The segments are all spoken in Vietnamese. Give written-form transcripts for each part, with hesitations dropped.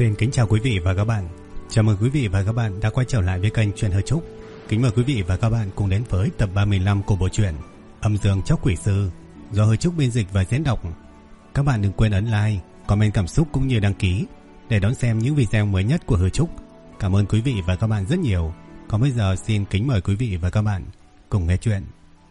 Xin kính chào quý vị và các bạn. Chào mừng quý vị và các bạn đã quay trở lại với kênh Truyện Hờ Trúc. Kính mời quý vị và các bạn cùng đến với tập 35 của bộ truyện Âm Dương Chóc Quỷ Sư do Hờ Trúc biên dịch và diễn đọc. Các bạn đừng quên ấn like, comment cảm xúc cũng như đăng ký để đón xem những video mới nhất của Hờ Trúc. Cảm ơn quý vị và các bạn rất nhiều. Còn bây giờ xin kính mời quý vị và các bạn cùng nghe chuyện.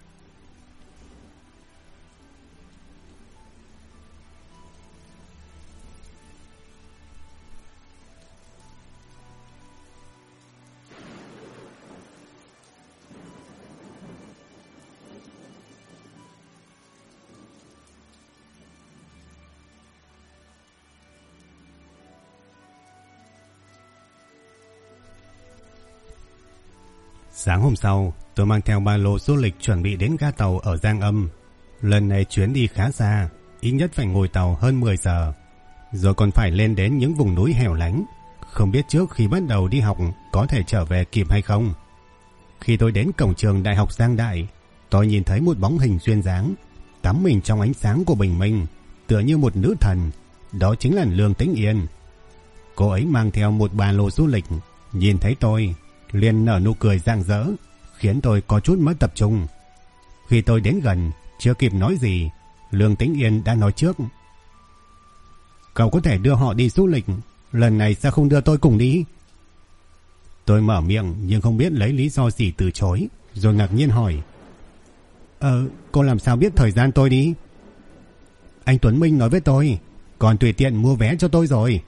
Sáng hôm sau, tôi mang theo ba lô du lịch chuẩn bị đến ga tàu ở Giang Âm. Lần này chuyến đi khá xa, ít nhất phải ngồi tàu hơn 10 giờ, rồi còn phải lên đến những vùng núi hẻo lánh. Không biết trước khi bắt đầu đi học có thể trở về kịp hay không. Khi tôi đến cổng trường Đại học Giang Đại, tôi nhìn thấy một bóng hình duyên dáng, tắm mình trong ánh sáng của bình minh, tựa như một nữ thần. Đó chính là Lương Tĩnh Yên. Cô ấy mang theo một ba lô du lịch, nhìn thấy tôi liền nở nụ cười rạng rỡ, khiến tôi có chút mất tập trung. Khi tôi đến gần, chưa kịp nói gì, Lương Tĩnh Yên đã nói trước: "Cậu có thể đưa họ đi du lịch, lần này sao không đưa tôi cùng đi?" Tôi mở miệng nhưng không biết lấy lý do gì từ chối, rồi ngạc nhiên hỏi: Cô làm sao biết thời gian tôi đi?" "Anh Tuấn Minh nói với tôi, còn tùy tiện mua vé cho tôi rồi."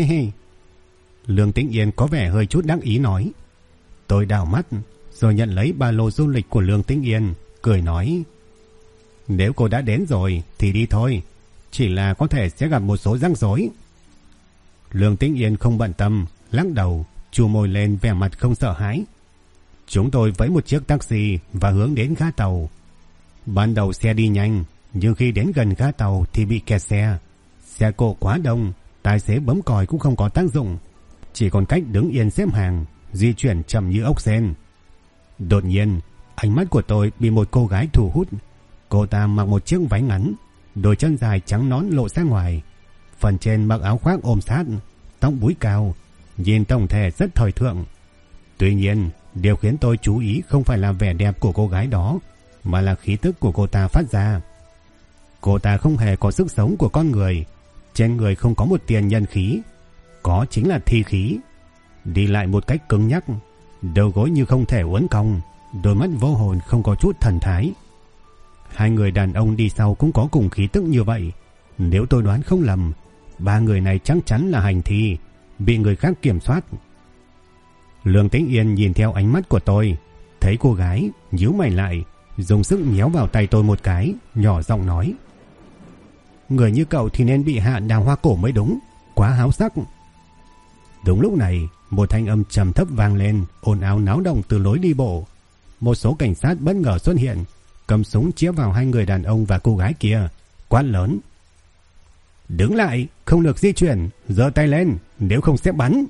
Lương Tĩnh Yên có vẻ hơi chút đắc ý nói. Tôi đảo mắt rồi nhận lấy ba lô du lịch của Lương Tĩnh Yên, cười nói: "Nếu cô đã đến rồi thì đi thôi, chỉ là có thể sẽ gặp một số rắc rối." Lương Tĩnh Yên không bận tâm, lắc đầu, chu môi lên vẻ mặt không sợ hãi. Chúng tôi vẫy một chiếc taxi và hướng đến ga tàu. Ban đầu xe đi nhanh, nhưng khi đến gần ga tàu thì bị kẹt xe. Xe cộ quá đông, tài xế bấm còi cũng không có tác dụng, chỉ còn cách đứng yên xếp hàng, di chuyển chậm như ốc sên. Đột nhiên, ánh mắt của tôi bị một cô gái thu hút. Cô ta mặc một chiếc váy ngắn, đôi chân dài trắng nõn lộ ra ngoài, phần trên mặc áo khoác ôm sát, tóc búi cao, nhìn tổng thể rất thời thượng. Tuy nhiên, điều khiến tôi chú ý không phải là vẻ đẹp của cô gái đó, mà là khí tức của cô ta phát ra. Cô ta không hề có sức sống của con người, trên người không có một tiền nhân khí, có chính là thi khí. Đi lại một cách cứng nhắc, đầu gối như không thể uốn cong, đôi mắt vô hồn không có chút thần thái. Hai người đàn ông đi sau cũng có cùng khí tức như vậy. Nếu tôi đoán không lầm, ba người này chắc chắn là hành thi, bị người khác kiểm soát. Lương Tĩnh Yên nhìn theo ánh mắt của tôi, thấy cô gái nhíu mày lại, dùng sức nhéo vào tay tôi một cái, nhỏ giọng nói: "Người như cậu thì nên bị hạ đào hoa cổ mới đúng, quá háo sắc." Đúng lúc này, một thanh âm trầm thấp vang lên, ồn ào náo động từ lối đi bộ. Một số cảnh sát bất ngờ xuất hiện, cầm súng chĩa vào hai người đàn ông và cô gái kia, quát lớn: "Đứng lại, không được di chuyển, giơ tay lên, nếu không sẽ bắn."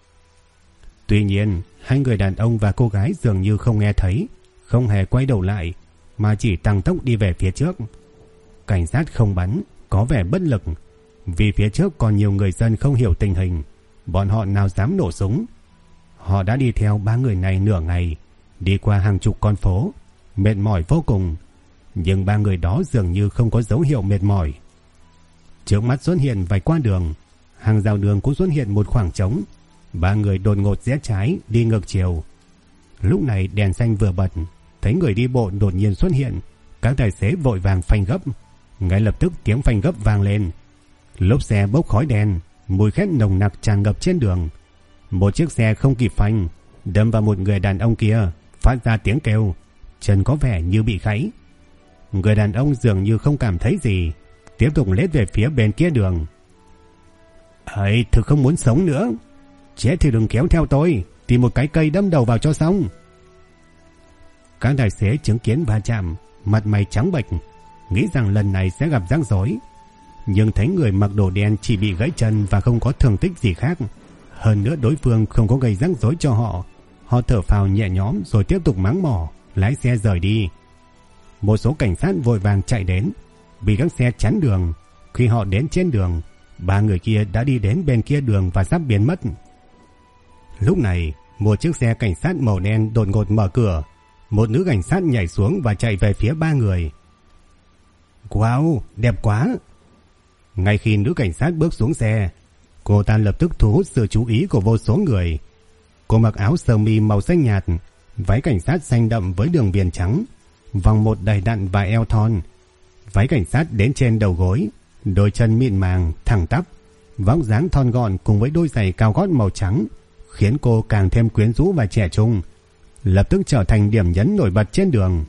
Tuy nhiên, hai người đàn ông và cô gái dường như không nghe thấy, không hề quay đầu lại, mà chỉ tăng tốc đi về phía trước. Cảnh sát không bắn, có vẻ bất lực, vì phía trước còn nhiều người dân không hiểu tình hình, bọn họ nào dám nổ súng. Họ đã đi theo ba người này nửa ngày, đi qua hàng chục con phố, mệt mỏi vô cùng, nhưng ba người đó dường như không có dấu hiệu mệt mỏi. Trước mắt xuất hiện vài con đường, hàng rào đường cũng xuất hiện một khoảng trống. Ba người đột ngột rẽ trái đi ngược chiều. Lúc này đèn xanh vừa bật, thấy người đi bộ đột nhiên xuất hiện, các tài xế vội vàng phanh gấp. Ngay lập tức tiếng phanh gấp vang lên, lốp xe bốc khói đen, mùi khét nồng nặc tràn ngập trên đường. Một chiếc xe không kịp phanh, đâm vào một người đàn ông kia, phát ra tiếng kêu, chân có vẻ như bị gãy. Người đàn ông dường như không cảm thấy gì, tiếp tục lết về phía bên kia đường. "Ấy, thực không muốn sống nữa, chết thì đừng kéo theo tôi, tìm một cái cây đâm đầu vào cho xong." Các tài xế chứng kiến va chạm, mặt mày trắng bệch, nghĩ rằng lần này sẽ gặp rắc rối, nhưng thấy người mặc đồ đen chỉ bị gãy chân và không có thương tích gì khác. Hơn nữa đối phương không có gây rắc rối cho họ. Họ thở phào nhẹ nhõm rồi tiếp tục mắng mỏ, lái xe rời đi. Một số cảnh sát vội vàng chạy đến, bị các xe chắn đường. Khi họ đến trên đường, Ba người kia đã đi đến bên kia đường và sắp biến mất. Lúc này, một chiếc xe cảnh sát màu đen đột ngột mở cửa. Một nữ cảnh sát nhảy xuống và chạy về phía ba người. Wow, đẹp quá! Ngay khi nữ cảnh sát bước xuống xe, cô ta lập tức thu hút sự chú ý của vô số người. Cô mặc áo sơ mi màu xanh nhạt, váy cảnh sát xanh đậm với đường viền trắng, vòng một đầy đặn và eo thon. Váy cảnh sát đến trên đầu gối, đôi chân mịn màng, thẳng tắp, vóc dáng thon gọn cùng với đôi giày cao gót màu trắng, khiến cô càng thêm quyến rũ và trẻ trung, lập tức trở thành điểm nhấn nổi bật trên đường.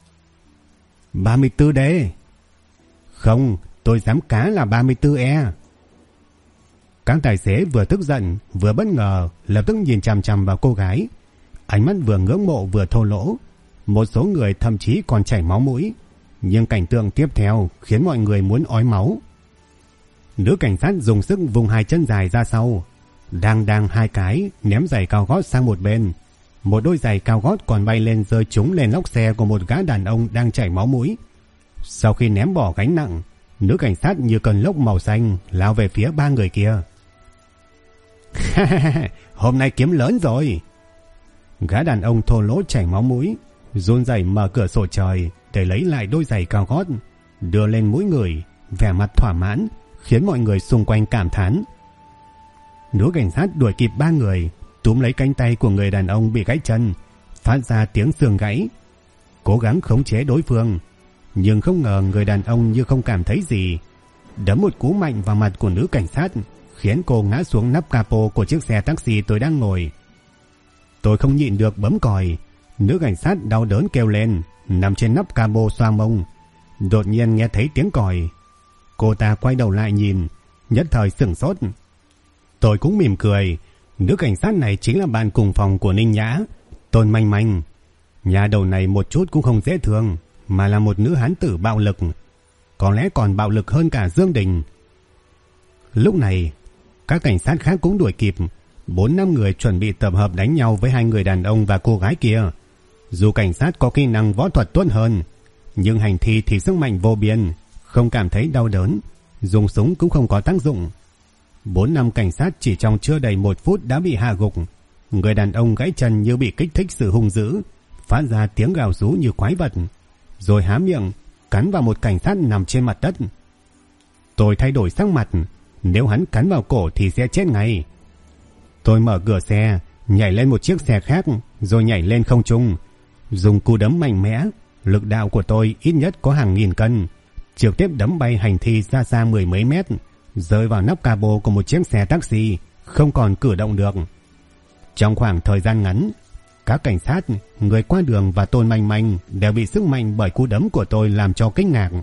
34D. Không, tôi dám cá là 34E. Các tài xế vừa tức giận vừa bất ngờ lập tức nhìn chằm chằm vào cô gái, ánh mắt vừa ngưỡng mộ vừa thô lỗ. Một số người thậm chí còn chảy máu mũi, nhưng cảnh tượng tiếp theo khiến mọi người muốn ói máu. Nữ cảnh sát dùng sức vùng hai chân dài ra sau, đang hai cái ném giày cao gót sang một bên. Một đôi giày cao gót còn bay lên rơi trúng lên lốp xe của một gã đàn ông đang chảy máu mũi. Sau khi ném bỏ gánh nặng, nữ cảnh sát như cơn lốc màu xanh lao về phía ba người kia. Hôm nay kiếm lớn rồi. Gã đàn ông thô lỗ chảy máu mũi run rẩy mở cửa sổ trời để lấy lại đôi giày cao gót, đưa lên mũi người, vẻ mặt thỏa mãn khiến mọi người xung quanh cảm thán. Nữ cảnh sát đuổi kịp ba người, túm lấy cánh tay của người đàn ông bị gãy chân, phát ra tiếng xương gãy, cố gắng khống chế đối phương, nhưng không ngờ người đàn ông như không cảm thấy gì, đấm một cú mạnh vào mặt của nữ cảnh sát, khiến cô ngã xuống nắp capo của chiếc xe taxi tôi đang ngồi. Tôi không nhịn được bấm còi. Nữ cảnh sát đau đớn kêu lên, nằm trên nắp capo xoa mông. Đột nhiên nghe thấy tiếng còi. Cô ta quay đầu lại nhìn, nhất thời sửng sốt. Tôi cũng mỉm cười. Nữ cảnh sát này chính là bạn cùng phòng của Ninh Nhã, Tôn Manh Manh. Nhà đầu này một chút cũng không dễ thương, mà là một nữ hán tử bạo lực, có lẽ còn bạo lực hơn cả Dương Đình. Lúc này, các cảnh sát khác cũng đuổi kịp. 4-5 người chuẩn bị tập hợp đánh nhau với hai người đàn ông và cô gái kia. Dù cảnh sát có kỹ năng võ thuật tốt hơn, nhưng hành thi thì sức mạnh vô biên, không cảm thấy đau đớn, dùng súng cũng không có tác dụng. 4-5 cảnh sát chỉ trong chưa đầy 1 phút đã bị hạ gục. Người đàn ông gãy chân như bị kích thích sự hung dữ, phát ra tiếng gào rú như quái vật, rồi há miệng cắn vào một cảnh sát nằm trên mặt đất. Tôi thay đổi sắc mặt, nếu hắn cắn vào cổ thì sẽ chết ngay. Tôi mở cửa xe, nhảy lên một chiếc xe khác, rồi nhảy lên không trung, dùng cú đấm mạnh mẽ. Lực đạo của tôi ít nhất có hàng nghìn cân, trực tiếp đấm bay hành thi ra xa 10 mấy mét, rơi vào nắp capo của một chiếc xe taxi, không còn cử động được. Trong khoảng thời gian ngắn, các cảnh sát, người qua đường và Tôn Manh Manh đều bị sức mạnh bởi cú đấm của tôi làm cho kinh ngạc.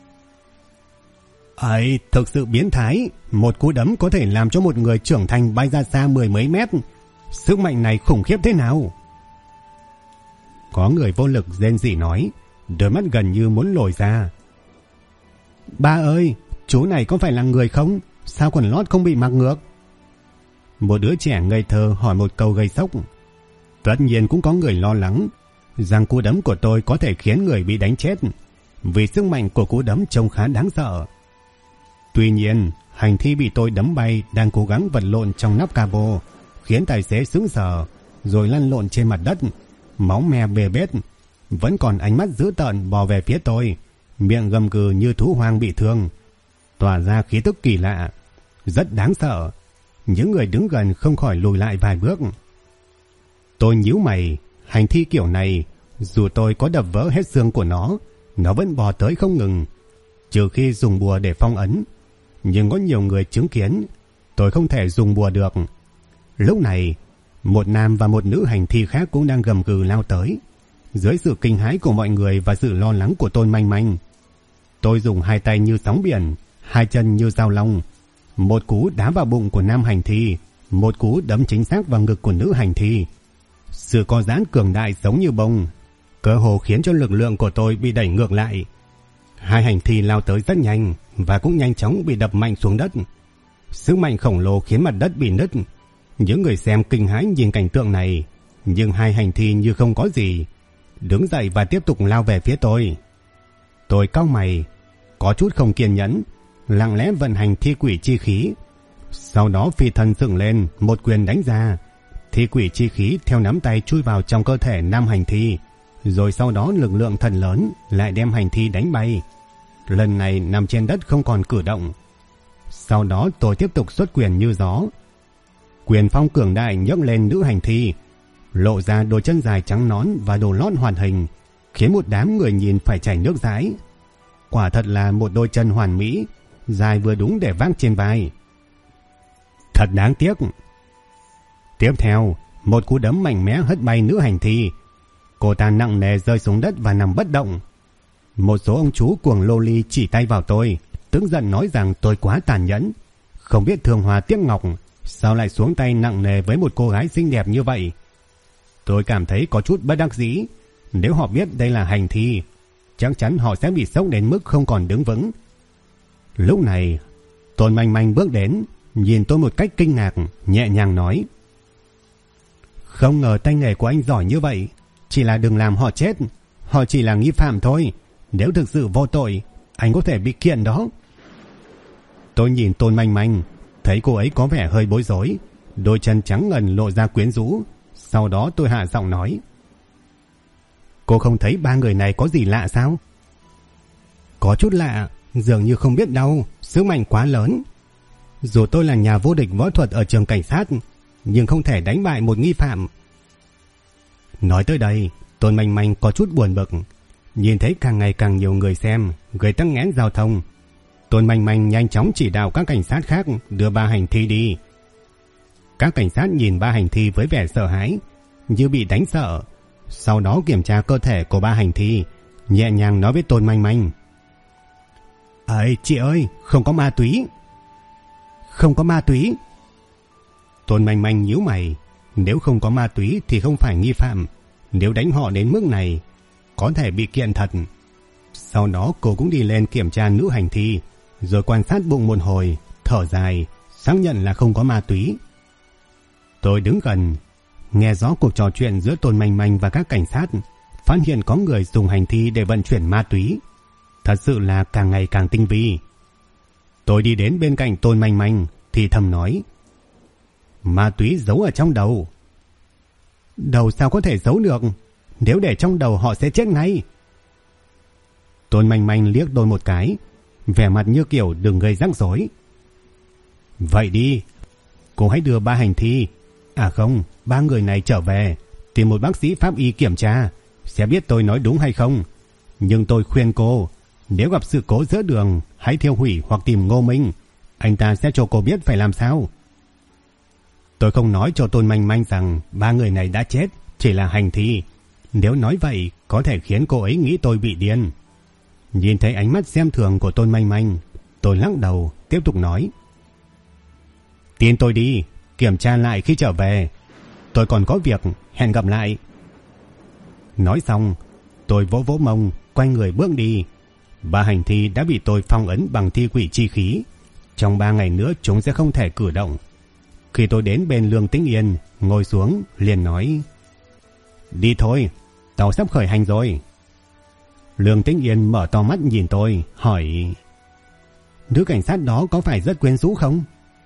Ấy, thực sự biến thái, một cú đấm có thể làm cho một người trưởng thành bay ra xa 10 mấy mét. Sức mạnh này khủng khiếp thế nào? Có người vô lực rên rỉ nói, đôi mắt gần như muốn lồi ra. Ba ơi, chú này có phải là người không? Sao quần lót không bị mặc ngược? Một đứa trẻ ngây thơ hỏi một câu gây sốc. Tất nhiên cũng có người lo lắng rằng cú đấm của tôi có thể khiến người bị đánh chết, vì sức mạnh của cú đấm trông khá đáng sợ. Tuy nhiên, hành thi bị tôi đấm bay đang cố gắng vật lộn trong nắp capo, khiến tài xế sững sờ, rồi lăn lộn trên mặt đất, máu me bê bết, vẫn còn ánh mắt dữ tợn bò về phía tôi, miệng gầm gừ như thú hoang bị thương, tỏa ra khí tức kỳ lạ, rất đáng sợ. Những người đứng gần không khỏi lùi lại vài bước. Tôi nhíu mày, hành thi kiểu này, dù tôi có đập vỡ hết xương của nó vẫn bò tới không ngừng, trừ khi dùng bùa để phong ấn. Nhưng có nhiều người chứng kiến, tôi không thể dùng bùa được. Lúc này, một nam và một nữ hành thi khác cũng đang gầm gừ lao tới. Dưới sự kinh hãi của mọi người và sự lo lắng của Tôn Manh Manh, tôi dùng hai tay như sóng biển, hai chân như dao long, một cú đá vào bụng của nam hành thi, một cú đấm chính xác vào ngực của nữ hành thi. Sự co giãn cường đại giống như bông, cơ hồ khiến cho lực lượng của tôi bị đẩy ngược lại. Hai hành thi lao tới rất nhanh và cũng nhanh chóng bị đập mạnh xuống đất. Sức mạnh khổng lồ khiến mặt đất bị nứt. Những người xem kinh hãi nhìn cảnh tượng này, nhưng hai hành thi như không có gì, đứng dậy và tiếp tục lao về phía tôi. Tôi cau mày, có chút không kiên nhẫn, lặng lẽ vận hành thi quỷ chi khí. Sau đó phi thân dựng lên, một quyền đánh ra. Thi quỷ chi khí theo nắm tay chui vào trong cơ thể nam hành thi, rồi sau đó lực lượng thần lớn lại đem hành thi đánh bay. Lần này nằm trên đất không còn cử động. Sau đó tôi tiếp tục xuất quyền như gió. Quyền phong cường đại nhấc lên nữ hành thi, lộ ra đôi chân dài trắng nõn và đồ lót hoàn hình, khiến một đám người nhìn phải chảy nước dãi. Quả thật là một đôi chân hoàn mỹ, dài vừa đúng để vác trên vai. Thật đáng tiếc. Tiếp theo, một cú đấm mạnh mẽ hất bay nữ hành thi. Cô ta nặng nề rơi xuống đất và nằm bất động. Một số ông chú cuồng lô ly chỉ tay vào tôi, tức giận nói rằng tôi quá tàn nhẫn, không biết thương hoa tiếc ngọc, sao lại xuống tay nặng nề với một cô gái xinh đẹp như vậy. Tôi cảm thấy có chút bất đắc dĩ. Nếu họ biết đây là hành thi, chắc chắn họ sẽ bị sốc đến mức không còn đứng vững. Lúc này, Tôn Manh Manh bước đến, nhìn tôi một cách kinh ngạc, nhẹ nhàng nói: Không ngờ tay nghề của anh giỏi như vậy. Chỉ là đừng làm họ chết. Họ chỉ là nghi phạm thôi. Nếu thực sự vô tội, anh có thể bị kiện đó. Tôi nhìn Tôn Manh Manh, thấy cô ấy có vẻ hơi bối rối, đôi chân trắng ngần lộ ra quyến rũ. Sau đó tôi hạ giọng nói: Cô không thấy ba người này có gì lạ sao? Có chút lạ, dường như không biết đâu, sức mạnh quá lớn. Dù tôi là nhà vô địch võ thuật ở trường cảnh sát, nhưng không thể đánh bại một nghi phạm. Nói tới đây, Tôn Manh Manh có chút buồn bực. Nhìn thấy càng ngày càng nhiều người xem, gây tắc nghẽn giao thông, Tôn Manh Manh nhanh chóng chỉ đạo các cảnh sát khác đưa ba hành thi đi. Các cảnh sát nhìn ba hành thi với vẻ sợ hãi, như bị đánh sợ. Sau đó kiểm tra cơ thể của ba hành thi, nhẹ nhàng nói với Tôn Manh Manh: Ấy, chị ơi, không có ma túy. Không có ma túy? Tôn Manh Manh nhíu mày. Nếu không có ma túy thì không phải nghi phạm. Nếu đánh họ đến mức này, có thể bị kiện thật. Sau đó cô cũng đi lên kiểm tra nữ hành thi, rồi quan sát bụng một hồi, thở dài, xác nhận là không có ma túy. Tôi đứng gần, nghe rõ cuộc trò chuyện giữa Tôn Manh Manh và các cảnh sát, phát hiện có người dùng hành thi để vận chuyển ma túy. Thật sự là càng ngày càng tinh vi. Tôi đi đến bên cạnh Tôn Manh Manh thì thầm nói: Ma túy giấu ở trong đầu. Đầu sao có thể giấu được? Nếu để trong đầu họ sẽ chết ngay. Tôn Manh Manh liếc tôi một cái, vẻ mặt như kiểu đừng gây rắc rối. Vậy đi, cô hãy đưa ba hành thi, không, ba người này trở về, tìm một bác sĩ pháp y kiểm tra, sẽ biết tôi nói đúng hay không. Nhưng tôi khuyên cô, nếu gặp sự cố giữa đường, hãy thiêu hủy hoặc tìm Ngô Minh. Anh ta sẽ cho cô biết phải làm sao. Tôi không nói cho Tôn Manh Manh rằng ba người này đã chết, chỉ là hành thi. Nếu nói vậy, có thể khiến cô ấy nghĩ tôi bị điên. Nhìn thấy ánh mắt xem thường của Tôn Manh Manh, tôi lắc đầu, tiếp tục nói: Tin tôi đi, kiểm tra lại khi trở về. Tôi còn có việc, hẹn gặp lại. Nói xong, tôi vỗ vỗ mông, quay người bước đi. Ba hành thi đã bị tôi phong ấn bằng thi quỷ chi khí. Trong 3 ngày nữa chúng sẽ không thể cử động. Khi tôi đến bên Lương Tĩnh Yên, ngồi xuống, liền nói: Đi thôi, tàu sắp khởi hành rồi. Lương Tĩnh Yên mở to mắt nhìn tôi, hỏi: Nữ cảnh sát đó có phải rất quyến rũ không?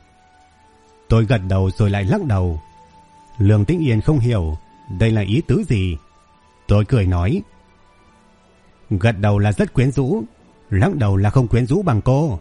Tôi gật đầu rồi lại lắc đầu. Lương Tĩnh Yên không hiểu đây là ý tứ gì. Tôi cười nói: Gật đầu là rất quyến rũ, lắc đầu là không quyến rũ bằng cô.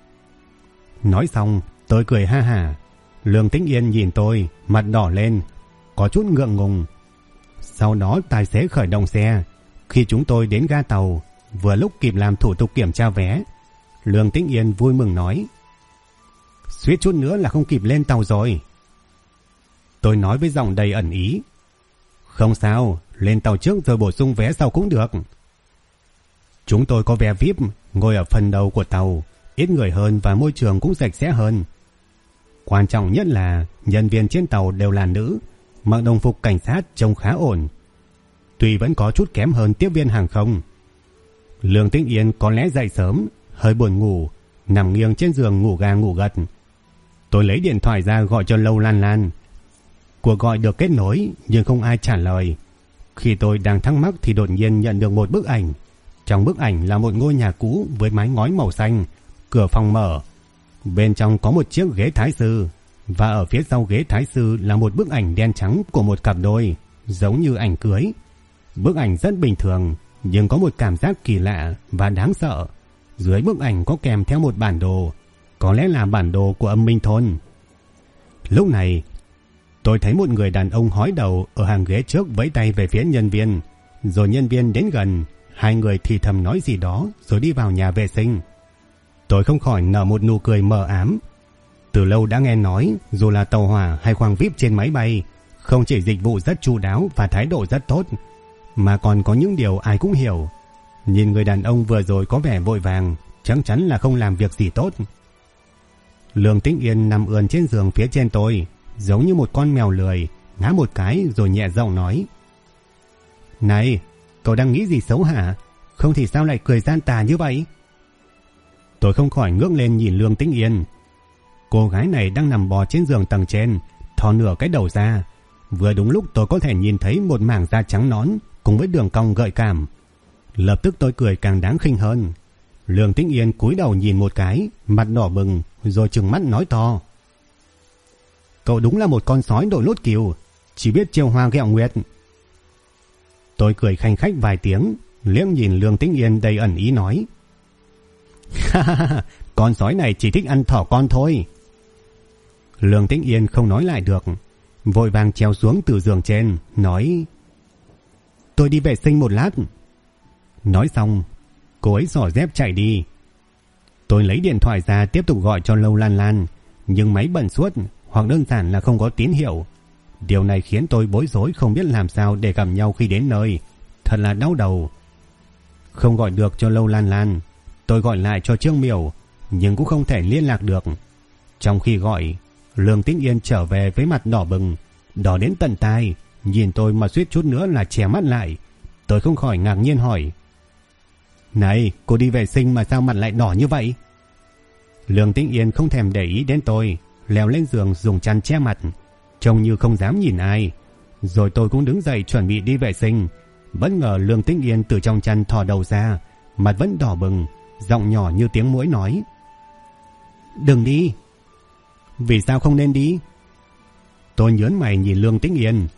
Nói xong, tôi cười ha hả. Lương Tĩnh Yên nhìn tôi, mặt đỏ lên, có chút ngượng ngùng. Sau đó tài xế khởi động xe. Khi chúng tôi đến ga tàu, vừa lúc kịp làm thủ tục kiểm tra vé, Lương Tĩnh Yên vui mừng nói: Suýt chút nữa là không kịp lên tàu rồi. Tôi nói với giọng đầy ẩn ý: Không sao, lên tàu trước rồi bổ sung vé sau cũng được. Chúng tôi có vé VIP, ngồi ở phần đầu của tàu, ít người hơn và môi trường cũng sạch sẽ hơn. Quan trọng nhất là nhân viên trên tàu đều là nữ, mặc đồng phục cảnh sát trông khá ổn. Tuy vẫn có chút kém hơn tiếp viên hàng không. Lương Tĩnh Yên có lẽ dậy sớm, hơi buồn ngủ, nằm nghiêng trên giường ngủ gà ngủ gật. Tôi lấy điện thoại ra gọi cho Lâu Lan Lan. Cuộc gọi được kết nối nhưng không ai trả lời. Khi tôi đang thắc mắc thì đột nhiên nhận được một bức ảnh. Trong bức ảnh là một ngôi nhà cũ với mái ngói màu xanh, cửa phòng mở. Bên trong có một chiếc ghế thái sư, và ở phía sau ghế thái sư là một bức ảnh đen trắng của một cặp đôi, giống như ảnh cưới. Bức ảnh rất bình thường, nhưng có một cảm giác kỳ lạ và đáng sợ. Dưới bức ảnh có kèm theo một bản đồ, có lẽ là bản đồ của Âm Minh Thôn. Lúc này, tôi thấy một người đàn ông hói đầu ở hàng ghế trước vẫy tay về phía nhân viên, rồi nhân viên đến gần, hai người thì thầm nói gì đó rồi đi vào nhà vệ sinh. Tôi không khỏi nở một nụ cười mờ ám. Từ lâu đã nghe nói, dù là tàu hỏa hay khoang VIP trên máy bay, không chỉ dịch vụ rất chu đáo và thái độ rất tốt, mà còn có những điều ai cũng hiểu. Nhìn người đàn ông vừa rồi có vẻ vội vàng, chắc chắn là không làm việc gì tốt. Lương Tĩnh Yên nằm ườn trên giường phía trên tôi, giống như một con mèo lười, ngáp một cái rồi nhẹ giọng nói: "Này, cậu đang nghĩ gì xấu hả? Không thì sao lại cười gian tà như vậy?" Tôi không khỏi ngước lên nhìn Lương Tĩnh Yên. Cô gái này đang nằm bò trên giường tầng trên, thò nửa cái đầu ra. Vừa đúng lúc tôi có thể nhìn thấy một mảng da trắng nõn cùng với đường cong gợi cảm. Lập tức tôi cười càng đáng khinh hơn. Lương Tĩnh Yên cúi đầu nhìn một cái, mặt đỏ bừng, rồi trừng mắt nói to: "Cậu đúng là một con sói đội lốt cừu, chỉ biết trêu hoa ghẹo nguyệt." Tôi cười khanh khách vài tiếng, liếc nhìn Lương Tĩnh Yên đầy ẩn ý nói: "Ha ha ha, con sói này chỉ thích ăn thỏ con thôi." Lương Tĩnh Yên không nói lại được, vội vàng trèo xuống từ giường trên, nói: "Tôi đi vệ sinh một lát." Nói xong, cô ấy xỏ dép chạy đi. Tôi lấy điện thoại ra tiếp tục gọi cho Lâu Lan Lan, nhưng máy bận suốt hoặc đơn giản là không có tín hiệu. Điều này khiến tôi bối rối không biết làm sao để gặp nhau khi đến nơi, thật là đau đầu. Không gọi được cho Lâu Lan Lan, tôi gọi lại cho Trương Miểu, nhưng cũng không thể liên lạc được. Trong khi gọi, Lương Tĩnh Yên trở về với mặt đỏ bừng, đỏ đến tận tai, nhìn tôi mà suýt chút nữa là che mắt lại. Tôi không khỏi ngạc nhiên hỏi: "Này, cô đi vệ sinh mà sao mặt lại đỏ như vậy?" Lương Tĩnh Yên không thèm để ý đến tôi, leo lên giường dùng chăn che mặt, trông như không dám nhìn ai. Rồi tôi cũng đứng dậy chuẩn bị đi vệ sinh. Bất ngờ Lương Tĩnh Yên từ trong chăn thò đầu ra, mặt vẫn đỏ bừng, giọng nhỏ như tiếng muỗi nói: "Đừng đi." "Vì sao không nên đi?" Tôi nhớn mày nhìn Lương Tĩnh Yên.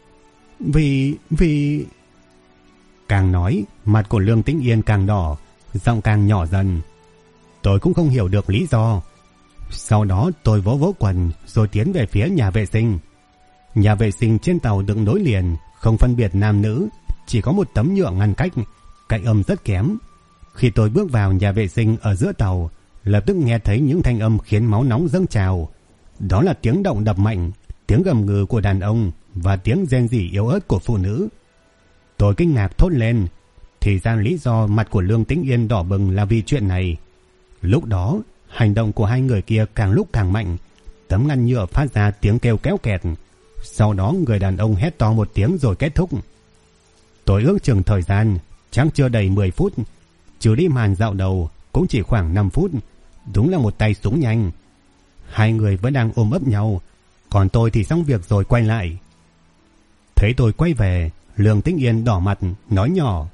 Vì... Càng nói, mặt của Lương Tĩnh Yên càng đỏ, giọng càng nhỏ dần. Tôi cũng không hiểu được lý do. Sau đó tôi vỗ vỗ quần rồi tiến về phía nhà vệ sinh. Nhà vệ sinh trên tàu được nối liền, không phân biệt nam nữ, chỉ có một tấm nhựa ngăn cách, cách âm rất kém. Khi tôi bước vào nhà vệ sinh ở giữa tàu, lập tức nghe thấy những thanh âm khiến máu nóng dâng trào. Đó là tiếng động đập mạnh, tiếng gầm gừ của đàn ông và tiếng rên rỉ yếu ớt của phụ nữ. Tôi kinh ngạc thốt lên, thì ra lý do mặt của Lương Tĩnh Yên đỏ bừng là vì chuyện này. Lúc đó, hành động của hai người kia càng lúc càng mạnh, tấm ngăn nhựa phát ra tiếng kêu kéo kẹt. Sau đó người đàn ông hét to một tiếng rồi kết thúc. Tôi ước chừng thời gian chắc chưa đầy 10 phút, trừ đi màn dạo đầu cũng chỉ khoảng 5 phút. Đúng là một tay súng nhanh. Hai người vẫn đang ôm ấp nhau, còn tôi thì xong việc rồi quay lại. Thấy tôi quay về, Lương Tĩnh Yên đỏ mặt nói nhỏ: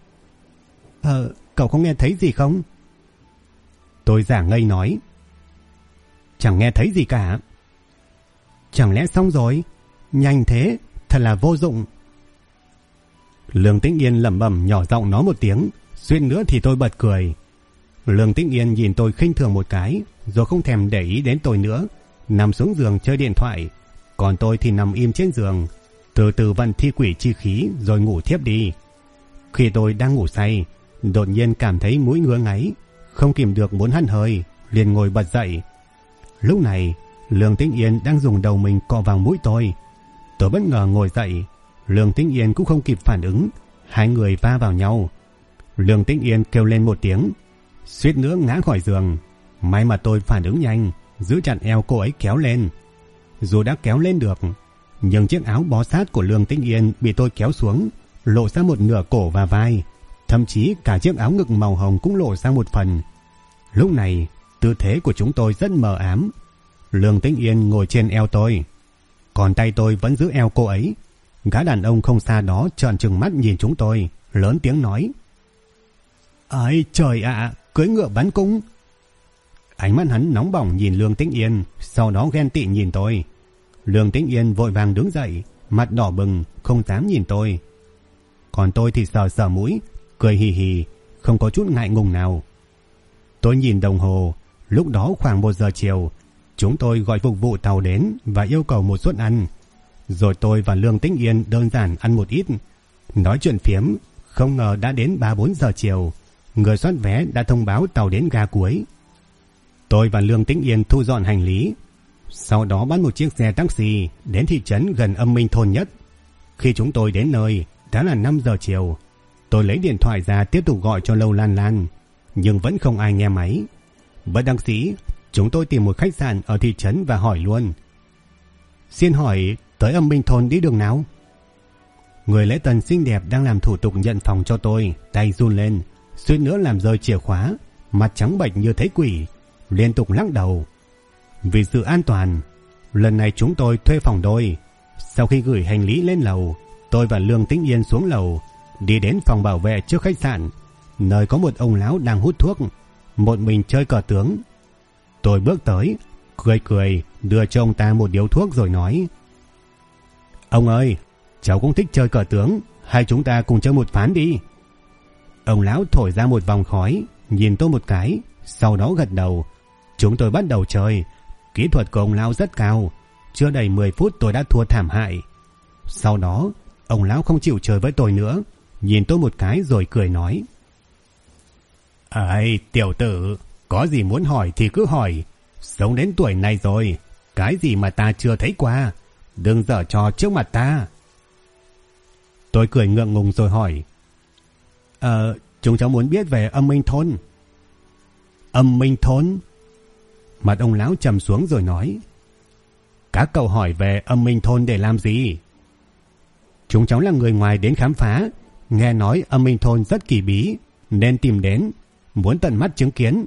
"Cậu không nghe thấy gì không?" Tôi giả ngây nói: "Chẳng nghe thấy gì cả." "Chẳng lẽ xong rồi? Nhanh thế, thật là vô dụng." Lương Tĩnh Yên lẩm bẩm nhỏ giọng nói một tiếng, suýt nữa thì tôi bật cười. Lương Tĩnh Yên nhìn tôi khinh thường một cái, rồi không thèm để ý đến tôi nữa, nằm xuống giường chơi điện thoại. Còn tôi thì nằm im trên giường, từ từ vận thi quỷ chi khí rồi ngủ thiếp đi. Khi tôi đang ngủ say, đột nhiên cảm thấy mũi ngứa ngáy, không kìm được muốn hắt hơi, liền ngồi bật dậy. Lúc này, Lương Tĩnh Yên đang dùng đầu mình cọ vào mũi tôi. Tôi bất ngờ ngồi dậy, Lương Tĩnh Yên cũng không kịp phản ứng, hai người va vào nhau. Lương Tĩnh Yên kêu lên một tiếng, suýt nữa ngã khỏi giường. May mà tôi phản ứng nhanh, giữ chặt eo cô ấy kéo lên. Dù đã kéo lên được, nhưng chiếc áo bó sát của Lương Tĩnh Yên bị tôi kéo xuống, lộ ra một nửa cổ và vai, thậm chí cả chiếc áo ngực màu hồng cũng lộ ra một phần. Lúc này, tư thế của chúng tôi rất mờ ám. Lương Tĩnh Yên ngồi trên eo tôi, còn tay tôi vẫn giữ eo cô ấy. Gã đàn ông không xa đó trợn trừng mắt nhìn chúng tôi, lớn tiếng nói: "Ây trời ạ, cưỡi ngựa bắn cung." Ánh mắt hắn nóng bỏng nhìn Lương Tĩnh Yên, sau đó ghen tị nhìn tôi. Lương Tĩnh Yên vội vàng đứng dậy, mặt đỏ bừng, không dám nhìn tôi. Còn tôi thì sờ sờ mũi, cười hì hì, không có chút ngại ngùng nào. Tôi nhìn đồng hồ, lúc đó khoảng 1 giờ chiều, chúng tôi gọi phục vụ tàu đến và yêu cầu một suất ăn. Rồi tôi và Lương Tĩnh Yên đơn giản ăn một ít, nói chuyện phiếm, không ngờ đã đến 3-4 giờ chiều, người soát vé đã thông báo tàu đến ga cuối. Tôi và Lương Tĩnh Yên thu dọn hành lý, sau đó bắt một chiếc xe taxi đến thị trấn gần Âm Minh Thôn nhất. Khi chúng tôi đến nơi, đã là 5 giờ chiều. Tôi lấy điện thoại ra tiếp tục gọi cho Lâu Lan Lan, nhưng vẫn không ai nghe máy. Bất đắc dĩ, chúng tôi tìm một khách sạn ở thị trấn và hỏi luôn. Xin hỏi tới Âm Minh Thôn đi đường nào? Người lễ tân xinh đẹp đang làm thủ tục nhận phòng cho tôi, tay run lên, suýt nữa làm rơi chìa khóa, mặt trắng bệch như thấy quỷ, liên tục lắc đầu. Vì sự an toàn, lần này chúng tôi thuê phòng đôi. Sau khi gửi hành lý lên lầu, tôi và Lương Tĩnh Yên xuống lầu, đi đến phòng bảo vệ trước khách sạn, nơi có một ông lão đang hút thuốc, một mình chơi cờ tướng. Tôi bước tới, cười cười, đưa cho ông ta một điếu thuốc rồi nói: Ông ơi, cháu cũng thích chơi cờ tướng, hay chúng ta cùng chơi một ván đi. Ông lão thổi ra một vòng khói, nhìn tôi một cái, sau đó gật đầu. Chúng tôi bắt đầu chơi. Kỹ thuật của ông lão rất cao, chưa đầy 10 phút tôi đã thua thảm hại. Sau đó, ông lão không chịu chơi với tôi nữa, nhìn tôi một cái rồi cười nói: Ây, tiểu tử, có gì muốn hỏi thì cứ hỏi. Sống đến tuổi này rồi, cái gì mà ta chưa thấy qua, đừng giở trò trước mặt ta. Tôi cười ngượng ngùng rồi hỏi: Chúng cháu muốn biết về Âm Minh Thôn. Âm Minh Thôn? Mặt ông lão trầm xuống rồi nói: Các cậu hỏi về Âm Minh Thôn để làm gì? Chúng cháu là người ngoài đến khám phá, nghe nói Âm Minh Thôn rất kỳ bí, nên tìm đến, muốn tận mắt chứng kiến.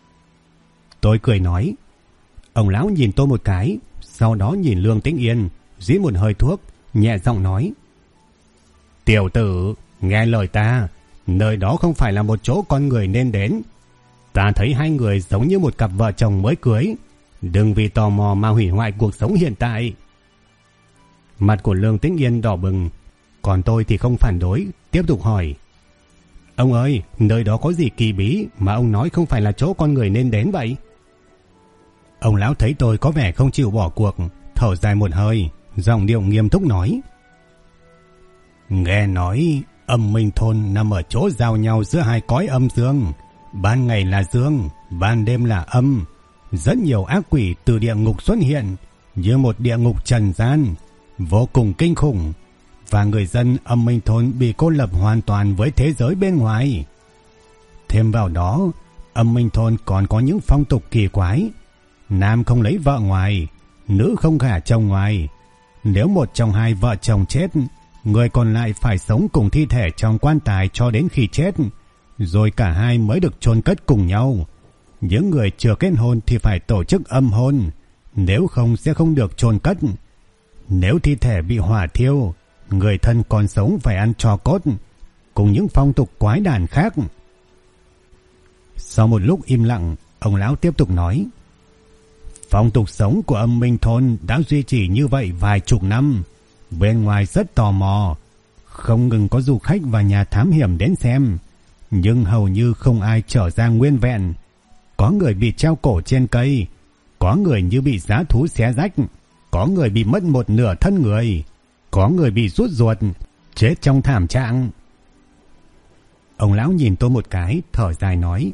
Tôi cười nói. Ông lão nhìn tôi một cái, sau đó nhìn Lương Tĩnh Yên, rít một hơi thuốc, nhẹ giọng nói: Tiểu tử, nghe lời ta, nơi đó không phải là một chỗ con người nên đến. Ta thấy hai người giống như một cặp vợ chồng mới cưới, đừng vì tò mò mà hủy hoại cuộc sống hiện tại. Mặt của Lương Tĩnh Yên đỏ bừng, còn tôi thì không phản đối, tiếp tục hỏi: Ông ơi, nơi đó có gì kỳ bí mà ông nói không phải là chỗ con người nên đến vậy? Ông lão thấy tôi có vẻ không chịu bỏ cuộc, thở dài một hơi, giọng điệu nghiêm túc nói: Nghe nói Âm Minh Thôn nằm ở chỗ giao nhau giữa hai cõi âm dương, ban ngày là dương, ban đêm là âm. Rất nhiều ác quỷ từ địa ngục xuất hiện, như một địa ngục trần gian, vô cùng kinh khủng, và người dân Âm Minh Thôn bị cô lập hoàn toàn với thế giới bên ngoài. Thêm vào đó, Âm Minh Thôn còn có những phong tục kỳ quái. Nam không lấy vợ ngoài, nữ không gả chồng ngoài. Nếu một trong hai vợ chồng chết, người còn lại phải sống cùng thi thể trong quan tài cho đến khi chết, rồi cả hai mới được chôn cất cùng nhau. Những người chưa kết hôn thì phải tổ chức âm hôn, nếu không sẽ không được chôn cất. Nếu thi thể bị hỏa thiêu, người thân còn sống phải ăn tro cốt, cùng những phong tục quái đản khác. Sau một lúc im lặng, ông lão tiếp tục nói: Phong tục sống của Âm Minh Thôn đã duy trì như vậy vài chục năm, bên ngoài rất tò mò, không ngừng có du khách và nhà thám hiểm đến xem, nhưng hầu như không ai trở ra nguyên vẹn. Có người bị treo cổ trên cây, có người như bị dã thú xé rách, có người bị mất một nửa thân người, có người bị rút ruột, chết trong thảm trạng. Ông lão nhìn tôi một cái, thở dài nói: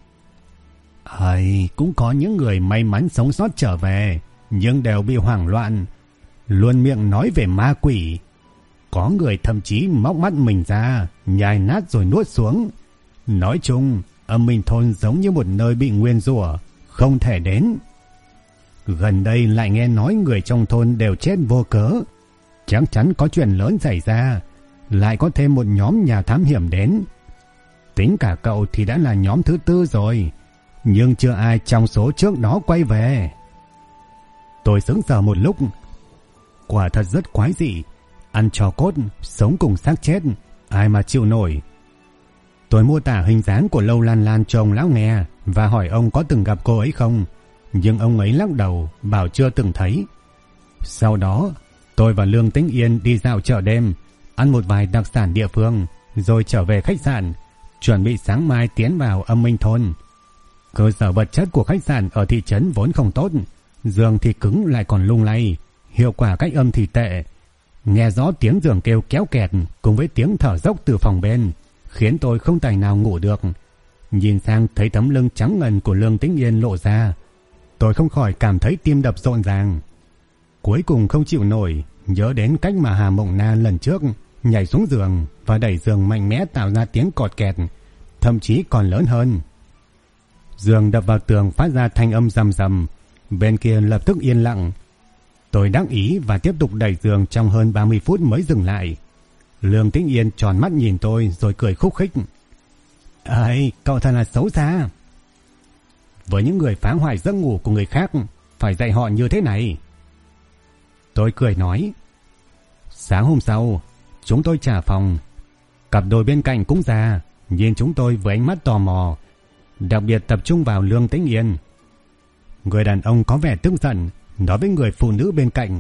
Cũng có những người may mắn sống sót trở về, nhưng đều bị hoảng loạn, luôn miệng nói về ma quỷ. Có người thậm chí móc mắt mình ra, nhai nát rồi nuốt xuống. Nói chung, Âm Minh Thôn giống như một nơi bị nguyền rủa, không thể đến. Gần đây lại nghe nói người trong thôn đều chết vô cớ, chắc chắn có chuyện lớn xảy ra. Lại có thêm một nhóm nhà thám hiểm đến. Tính cả cậu thì đã là nhóm thứ 4 rồi, nhưng chưa ai trong số trước đó quay về. Tôi sững sờ một lúc. Quả thật rất quái dị, ăn tro cốt, sống cùng xác chết, ai mà chịu nổi. Tôi mô tả hình dáng của Lâu Lan Lan cho ông lão nghe và hỏi ông có từng gặp cô ấy không, nhưng ông ấy lắc đầu bảo chưa từng thấy. Sau đó, tôi và Lương Tĩnh Yên đi dạo chợ đêm, ăn một vài đặc sản địa phương, rồi trở về khách sạn, chuẩn bị sáng mai tiến vào Âm Minh thôn. Cơ sở vật chất của khách sạn ở thị trấn vốn không tốt, giường thì cứng lại còn lung lay, hiệu quả cách âm thì tệ. Nghe rõ tiếng giường kêu kéo kẹt cùng với tiếng thở dốc từ phòng bên, khiến tôi không tài nào ngủ được. Nhìn sang thấy tấm lưng trắng ngần của Lương Tĩnh Yên lộ ra, tôi không khỏi cảm thấy tim đập rộn ràng. Cuối cùng không chịu nổi, nhớ đến cách mà Hà Mộng Na lần trước nhảy xuống giường và đẩy giường mạnh mẽ tạo ra tiếng cọt kẹt, thậm chí còn lớn hơn. Giường đập vào tường phát ra thanh âm rầm rầm, bên kia lập tức yên lặng. Tôi đắc ý và tiếp tục đẩy giường trong hơn 30 phút mới dừng lại. Lương Tĩnh Yên tròn mắt nhìn tôi rồi cười khúc khích. Ây, cậu thật là xấu xa. Với những người phá hoại giấc ngủ của người khác, phải dạy họ như thế này. Tôi cười nói. Sáng hôm sau, chúng tôi trả phòng. Cặp đôi bên cạnh cũng ra, nhìn chúng tôi với ánh mắt tò mò, đặc biệt tập trung vào Lương Tĩnh Yên. Người đàn ông có vẻ tức giận, nói với người phụ nữ bên cạnh.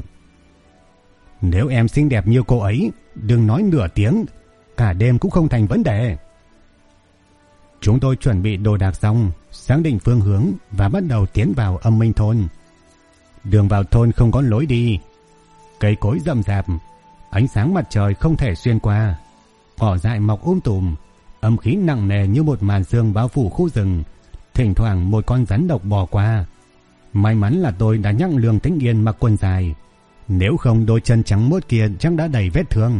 Nếu em xinh đẹp như cô ấy, đừng nói nửa tiếng, cả đêm cũng không thành vấn đề. Chúng tôi chuẩn bị đồ đạc xong, xác định phương hướng và bắt đầu tiến vào Âm Minh thôn. Đường vào thôn không có lối đi, cây cối rậm rạp, ánh sáng mặt trời không thể xuyên qua, cỏ dại mọc tùm, âm khí nặng nề như một màn sương bao phủ khu rừng, thỉnh thoảng một con rắn độc bò qua. May mắn là tôi đã nhắc Lương Tĩnh Yên mặc quần dài, nếu không đôi chân trắng muốt kia chắc đã đầy vết thương.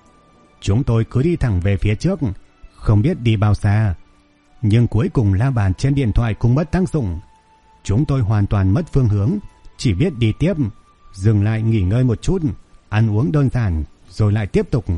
Chúng tôi cứ đi thẳng về phía trước, không biết đi bao xa, nhưng cuối cùng la bàn trên điện thoại cũng mất tác dụng. Chúng tôi hoàn toàn mất phương hướng, chỉ biết đi tiếp, dừng lại nghỉ ngơi một chút, ăn uống đơn giản, rồi lại tiếp tục.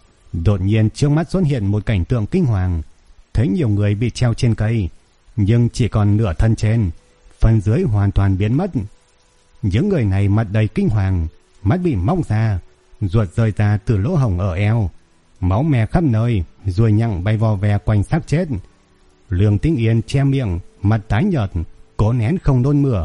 Đột nhiên trước mắt xuất hiện một cảnh tượng kinh hoàng, thấy nhiều người bị treo trên cây, nhưng chỉ còn nửa thân trên, phần dưới hoàn toàn biến mất. Những người này mặt đầy kinh hoàng, mắt bị móc ra, ruột rơi ra từ lỗ hổng ở eo, máu me khắp nơi, ruồi nhặng bay vò vè quanh xác chết. Lương Tĩnh Yên che miệng, mặt tái nhợt, cố nén không nôn mửa.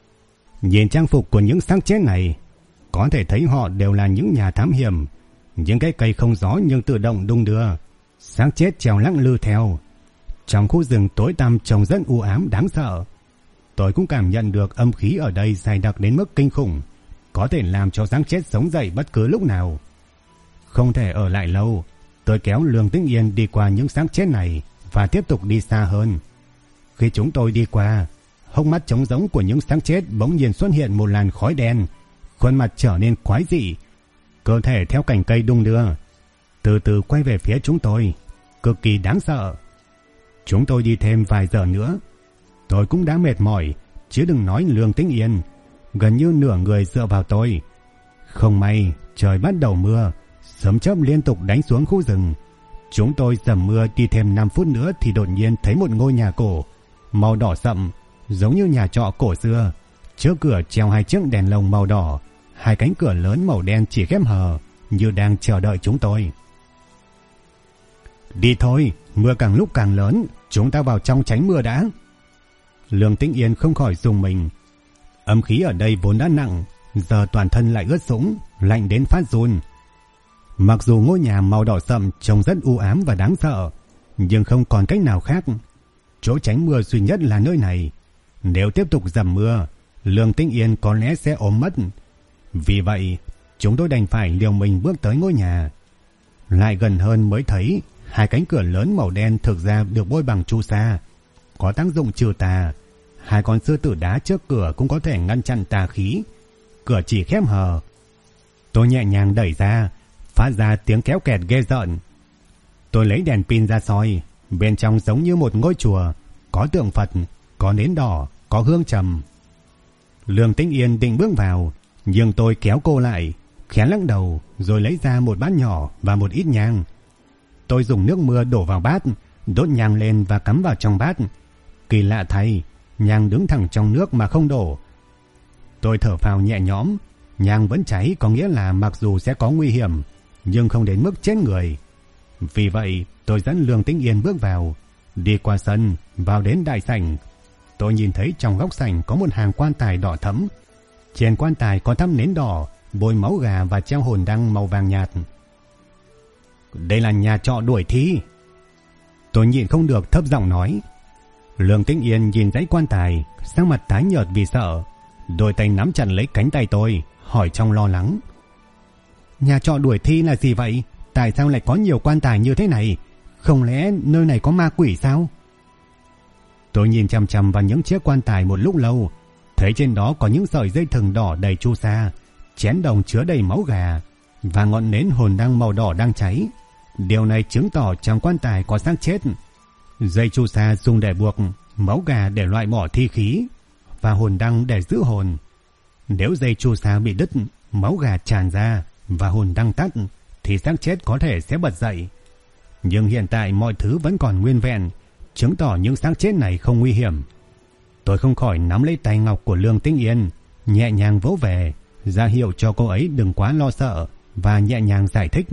Nhìn trang phục của những xác chết này, có thể thấy họ đều là những nhà thám hiểm. Những cái cây không gió nhưng tự động đung đưa, xác chết trèo lắc lư theo. Trong khu rừng tối tăm trông rất u ám đáng sợ. Tôi cũng cảm nhận được âm khí ở đây dày đặc đến mức kinh khủng, có thể làm cho xác chết sống dậy bất cứ lúc nào. Không thể ở lại lâu, tôi kéo Lương Tĩnh Yên đi qua những xác chết này và tiếp tục đi xa hơn. Khi chúng tôi đi qua, hốc mắt trống rỗng của những xác chết bỗng nhiên xuất hiện một làn khói đen, khuôn mặt trở nên quái dị, cơ thể theo cành cây đung đưa, từ từ quay về phía chúng tôi, cực kỳ đáng sợ. Chúng tôi đi thêm vài giờ nữa, tôi cũng đã mệt mỏi, chứ đừng nói Lương Tĩnh Yên, gần như nửa người dựa vào tôi. Không may, trời bắt đầu mưa, sấm chớp liên tục đánh xuống khu rừng. Chúng tôi dầm mưa đi thêm 5 phút nữa thì đột nhiên thấy một ngôi nhà cổ, màu đỏ sậm, giống như nhà trọ cổ xưa. Trước cửa treo 2 chiếc đèn lồng màu đỏ, 2 cánh cửa lớn màu đen chỉ khép hờ, như đang chờ đợi chúng tôi. Đi thôi, mưa càng lúc càng lớn, chúng ta vào trong tránh mưa đã. Lương Tĩnh Yên không khỏi rùng mình. Âm khí ở đây vốn đã nặng, giờ toàn thân lại ướt sũng, lạnh đến phát run. Mặc dù ngôi nhà màu đỏ sậm trông rất u ám và đáng sợ, nhưng không còn cách nào khác. Chỗ tránh mưa duy nhất là nơi này. Nếu tiếp tục dầm mưa, Lương Tĩnh Yên có lẽ sẽ ốm mất. Vì vậy, chúng tôi đành phải liều mình bước tới ngôi nhà. Lại gần hơn mới thấy 2 cánh cửa lớn màu đen thực ra được bôi bằng chu sa, có tác dụng trừ tà. 2 con sư tử đá trước cửa cũng có thể ngăn chặn tà khí. Cửa chỉ khép hờ. Tôi nhẹ nhàng đẩy ra, phát ra tiếng kéo kẹt ghê rợn. Tôi lấy đèn pin ra soi, bên trong giống như một ngôi chùa, có tượng Phật, có nến đỏ, có hương trầm. Lương Tĩnh Yên định bước vào, nhưng tôi kéo cô lại, khẽ lắc đầu, rồi lấy ra một bát nhỏ và một ít nhang. Tôi dùng nước mưa đổ vào bát, đốt nhang lên và cắm vào trong bát. Kỳ lạ thay, nhang đứng thẳng trong nước mà không đổ. Tôi thở phào nhẹ nhõm, nhang vẫn cháy, có nghĩa là mặc dù sẽ có nguy hiểm, nhưng không đến mức chết người. Vì vậy tôi dẫn Lương Tĩnh Yên bước vào, đi qua sân, vào đến đại sảnh. Tôi nhìn thấy trong góc sảnh có một hàng quan tài đỏ thẫm. Trên quan tài có thắp nến đỏ, bôi máu gà và treo hồn đăng màu vàng nhạt. Đây là nhà trọ đuổi thi. Tôi nhịn không được thấp giọng nói. Lương Tĩnh Yên nhìn dãy quan tài, sắc mặt tái nhợt vì sợ, đôi tay nắm chặt lấy cánh tay tôi, hỏi trong lo lắng. Nhà trọ đuổi thi là gì vậy? Tại sao lại có nhiều quan tài như thế này? Không lẽ nơi này có ma quỷ sao? Tôi nhìn chằm chằm vào những chiếc quan tài một lúc lâu, thấy trên đó có những sợi dây thừng đỏ đầy chu sa, chén đồng chứa đầy máu gà và ngọn nến hồn đăng màu đỏ đang cháy. Điều này chứng tỏ trong quan tài có xác chết. Dây chu sa dùng để buộc, máu gà để loại bỏ thi khí và hồn đăng để giữ hồn. Nếu dây chu sa bị đứt, máu gà tràn ra và hồn đăng tắt thì xác chết có thể sẽ bật dậy. Nhưng hiện tại mọi thứ vẫn còn nguyên vẹn, chứng tỏ những xác chết này không nguy hiểm. Tôi không khỏi nắm lấy tay ngọc của Lương Tĩnh Yên, nhẹ nhàng vỗ về, ra hiệu cho cô ấy đừng quá lo sợ, và nhẹ nhàng giải thích.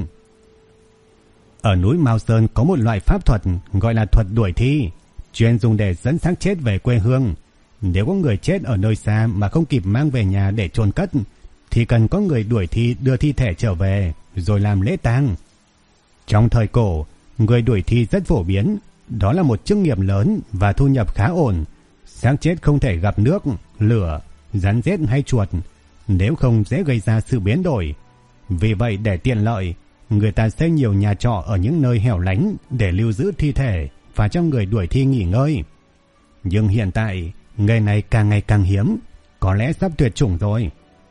Ở núi Mao Sơn có một loại pháp thuật gọi là thuật đuổi thi, chuyên dùng để dẫn xác chết về quê hương. Nếu có người chết ở nơi xa mà không kịp mang về nhà để chôn cất, thì cần có người đuổi thi đưa thi thể trở về rồi làm lễ tang. Trong thời cổ, người đuổi thi rất phổ biến, đó là một chức nghiệp lớn và thu nhập khá ổn. Xác chết không thể gặp nước, lửa, rắn rết hay chuột, nếu không dễ gây ra sự biến đổi. Vì vậy để tiện lợi, người ta xây nhiều nhà trọ ở những nơi hẻo lánh để lưu giữ thi thể và cho người đuổi thi nghỉ ngơi. Nhưng hiện tại, nghề này càng ngày càng hiếm, có lẽ sắp tuyệt chủng rồi.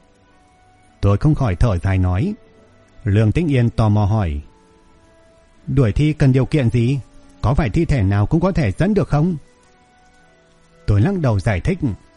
Tôi không khỏi thở dài nói. Lương Tĩnh Yên tò mò hỏi. Đuổi thi cần điều kiện gì? Có phải thi thể nào cũng có thể dẫn được không? Tôi lắc đầu giải thích.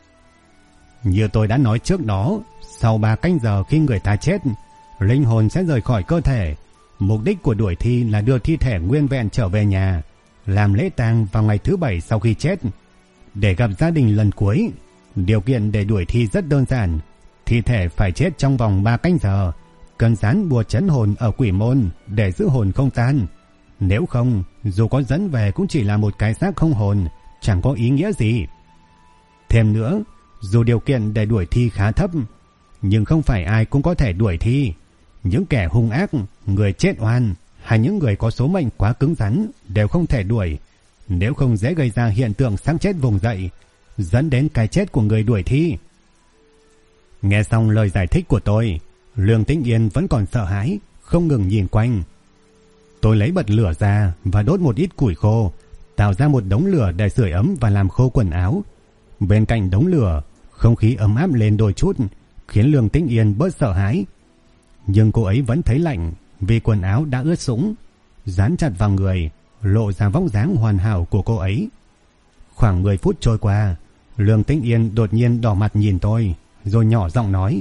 Như tôi đã nói trước đó, sau 3 canh giờ khi người ta chết, linh hồn sẽ rời khỏi cơ thể. Mục đích của đuổi thi là đưa thi thể nguyên vẹn trở về nhà, làm lễ tang vào ngày thứ 7 sau khi chết, để gặp gia đình lần cuối. Điều kiện để đuổi thi rất đơn giản, thi thể phải chết trong vòng 3 canh giờ, cần dán bùa trấn hồn ở quỷ môn để giữ hồn không tan. Nếu không, dù có dẫn về cũng chỉ là một cái xác không hồn, chẳng có ý nghĩa gì. Thêm nữa, dù điều kiện để đuổi thi khá thấp, nhưng không phải ai cũng có thể đuổi thi. Những kẻ hung ác, người chết oan hay những người có số mệnh quá cứng rắn đều không thể đuổi, nếu không dễ gây ra hiện tượng xác chết vùng dậy, dẫn đến cái chết của người đuổi thi. Nghe xong lời giải thích của tôi, Lương Tĩnh Yên vẫn còn sợ hãi, không ngừng nhìn quanh. Tôi lấy bật lửa ra và đốt một ít củi khô, tạo ra một đống lửa để sưởi ấm và làm khô quần áo. Bên cạnh đống lửa, không khí ấm áp lên đôi chút, khiến Lương Tĩnh Yên bớt sợ hãi. Nhưng cô ấy vẫn thấy lạnh vì quần áo đã ướt sũng, dán chặt vào người, lộ ra vóc dáng hoàn hảo của cô ấy. Khoảng 10 phút trôi qua, Lương Tĩnh Yên đột nhiên đỏ mặt nhìn tôi, rồi nhỏ giọng nói.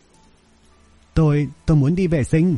Tôi muốn đi vệ sinh.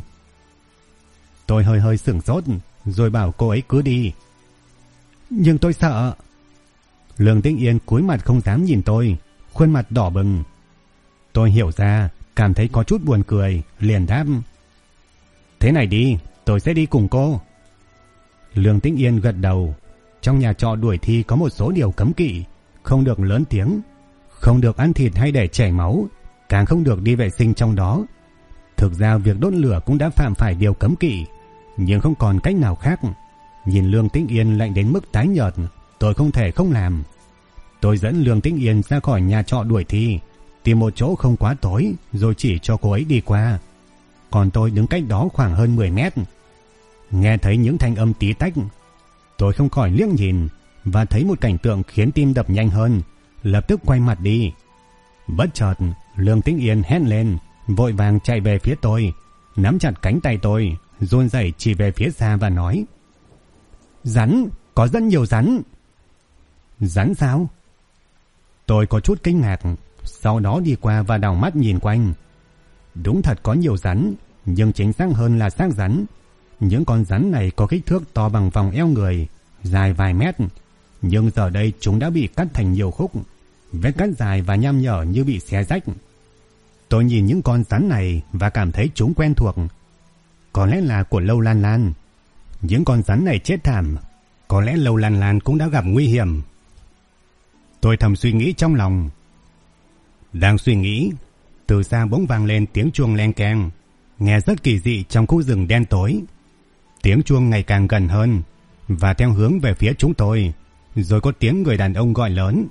Tôi hơi sửng sốt, rồi bảo cô ấy cứ đi. Nhưng tôi sợ. Lương Tĩnh Yên cúi mặt không dám nhìn tôi, khuôn mặt đỏ bừng. Tôi hiểu ra, cảm thấy có chút buồn cười, liền đáp. Thế này đi, tôi sẽ đi cùng cô. Lương Tĩnh Yên gật đầu. Trong nhà trọ đuổi thi có một số điều cấm kỵ, không được lớn tiếng, không được ăn thịt hay để chảy máu, càng không được đi vệ sinh trong đó. Thực ra việc đốt lửa cũng đã phạm phải điều cấm kỵ, nhưng không còn cách nào khác. Nhìn Lương Tĩnh Yên lạnh đến mức tái nhợt, tôi không thể không làm. Tôi dẫn Lương Tĩnh Yên ra khỏi nhà trọ đuổi thi, tìm một chỗ không quá tối, rồi chỉ cho cô ấy đi qua. Còn tôi đứng cách đó khoảng hơn 10 mét. Nghe thấy những thanh âm tí tách, tôi không khỏi liếc nhìn và thấy một cảnh tượng khiến tim đập nhanh hơn, lập tức quay mặt đi. Bất chợt, Lương Tĩnh Yên hét lên, vội vàng chạy về phía tôi, nắm chặt cánh tay tôi, run rẩy chỉ về phía xa và nói. Rắn, có rất nhiều rắn. Rắn sao? Tôi có chút kinh ngạc, sau đó đi qua và đảo mắt nhìn quanh. Đúng thật có nhiều rắn, nhưng chính xác hơn là xác rắn. Những con rắn này có kích thước to bằng vòng eo người, dài vài mét, nhưng giờ đây chúng đã bị cắt thành nhiều khúc, vết cắt dài và nham nhở như bị xé rách. Tôi nhìn những con rắn này và cảm thấy chúng quen thuộc. Có lẽ là của Lâu Lan Lan. Những con rắn này chết thảm, có lẽ Lâu Lan Lan cũng đã gặp nguy hiểm. Tôi thầm suy nghĩ trong lòng. Đang suy nghĩ, từ xa bỗng vang lên tiếng chuông leng keng, nghe rất kỳ dị trong khu rừng đen tối. Tiếng chuông ngày càng gần hơn và theo hướng về phía chúng tôi, rồi có tiếng người đàn ông gọi lớn.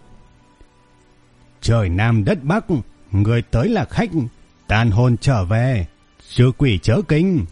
Trời Nam đất Bắc, người tới là khách, tàn hồn trở về, trừ quỷ chớ kinh.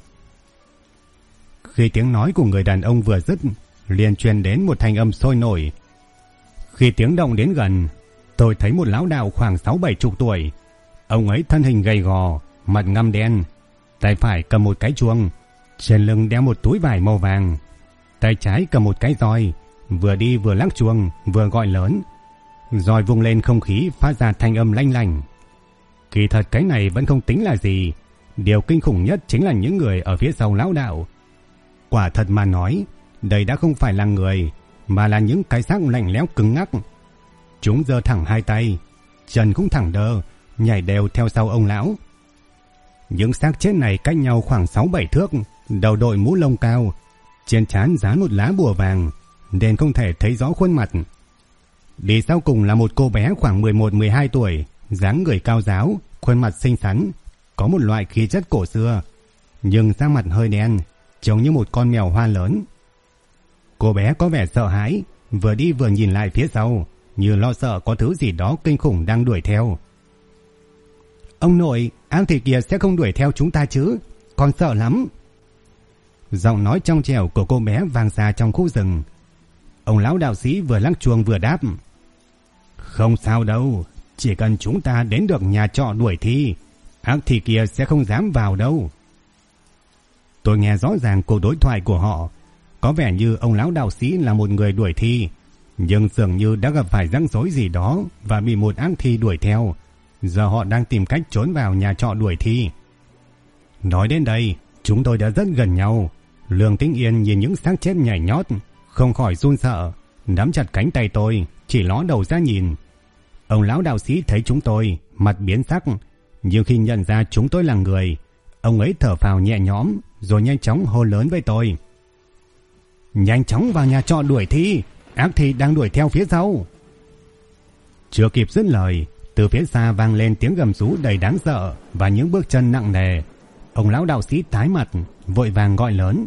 Khi tiếng nói của người đàn ông vừa dứt, liền truyền đến một thanh âm sôi nổi. Khi tiếng động đến gần, tôi thấy một lão đạo khoảng 60-70 tuổi. Ông ấy thân hình gầy gò, mặt ngăm đen, tay phải cầm một cái chuông, trên lưng đeo một túi vải màu vàng, tay trái cầm một cái roi, vừa đi vừa lắc chuông, vừa gọi lớn. Roi vung lên không khí phát ra thanh âm lanh lành. Kỳ thật cái này vẫn không tính là gì, điều kinh khủng nhất chính là những người ở phía sau lão đạo. Quả thật mà nói, đây đã không phải là người, mà là những cái xác lạnh lẽo cứng ngắc. Chúng giơ thẳng hai tay, chân cũng thẳng đơ, nhảy đều theo sau ông lão. Những xác chết này cách nhau khoảng 6-7 thước, đầu đội mũ lông cao, trên trán dán một lá bùa vàng, nên không thể thấy rõ khuôn mặt. Đi sau cùng là một cô bé khoảng 11-12 tuổi, dáng người cao ráo, khuôn mặt xinh xắn, có một loại khí chất cổ xưa, nhưng da mặt hơi đen, trông như một con mèo hoa lớn. Cô bé có vẻ sợ hãi, vừa đi vừa nhìn lại phía sau, như lo sợ có thứ gì đó kinh khủng đang đuổi theo. Ông nội, ác thì kia sẽ không đuổi theo chúng ta chứ, con sợ lắm. Giọng nói trong trẻo của cô bé vang xa trong khu rừng. Ông lão đạo sĩ vừa lắc chuông vừa đáp. Không sao đâu, chỉ cần chúng ta đến được nhà trọ đuổi thi, ác thì kia sẽ không dám vào đâu. Tôi nghe rõ ràng cuộc đối thoại của họ. Có vẻ như ông lão đạo sĩ là một người đuổi thi, nhưng dường như đã gặp phải rắc rối gì đó và bị một ác thi đuổi theo. Giờ họ đang tìm cách trốn vào nhà trọ đuổi thi. Nói đến đây, chúng tôi đã rất gần nhau. Lương Tĩnh Yên nhìn những xác chết nhảy nhót, không khỏi run sợ, nắm chặt cánh tay tôi, chỉ ló đầu ra nhìn. Ông lão đạo sĩ thấy chúng tôi, mặt biến sắc, nhưng khi nhận ra chúng tôi là người, ông ấy thở phào nhẹ nhõm, rồi nhanh chóng hô lớn với tôi. Nhanh chóng vào nhà trọ đuổi thi, ác thi đang đuổi theo phía sau. Chưa kịp dứt lời, từ phía xa vang lên tiếng gầm rú đầy đáng sợ và những bước chân nặng nề. Ông lão đạo sĩ tái mặt, vội vàng gọi lớn.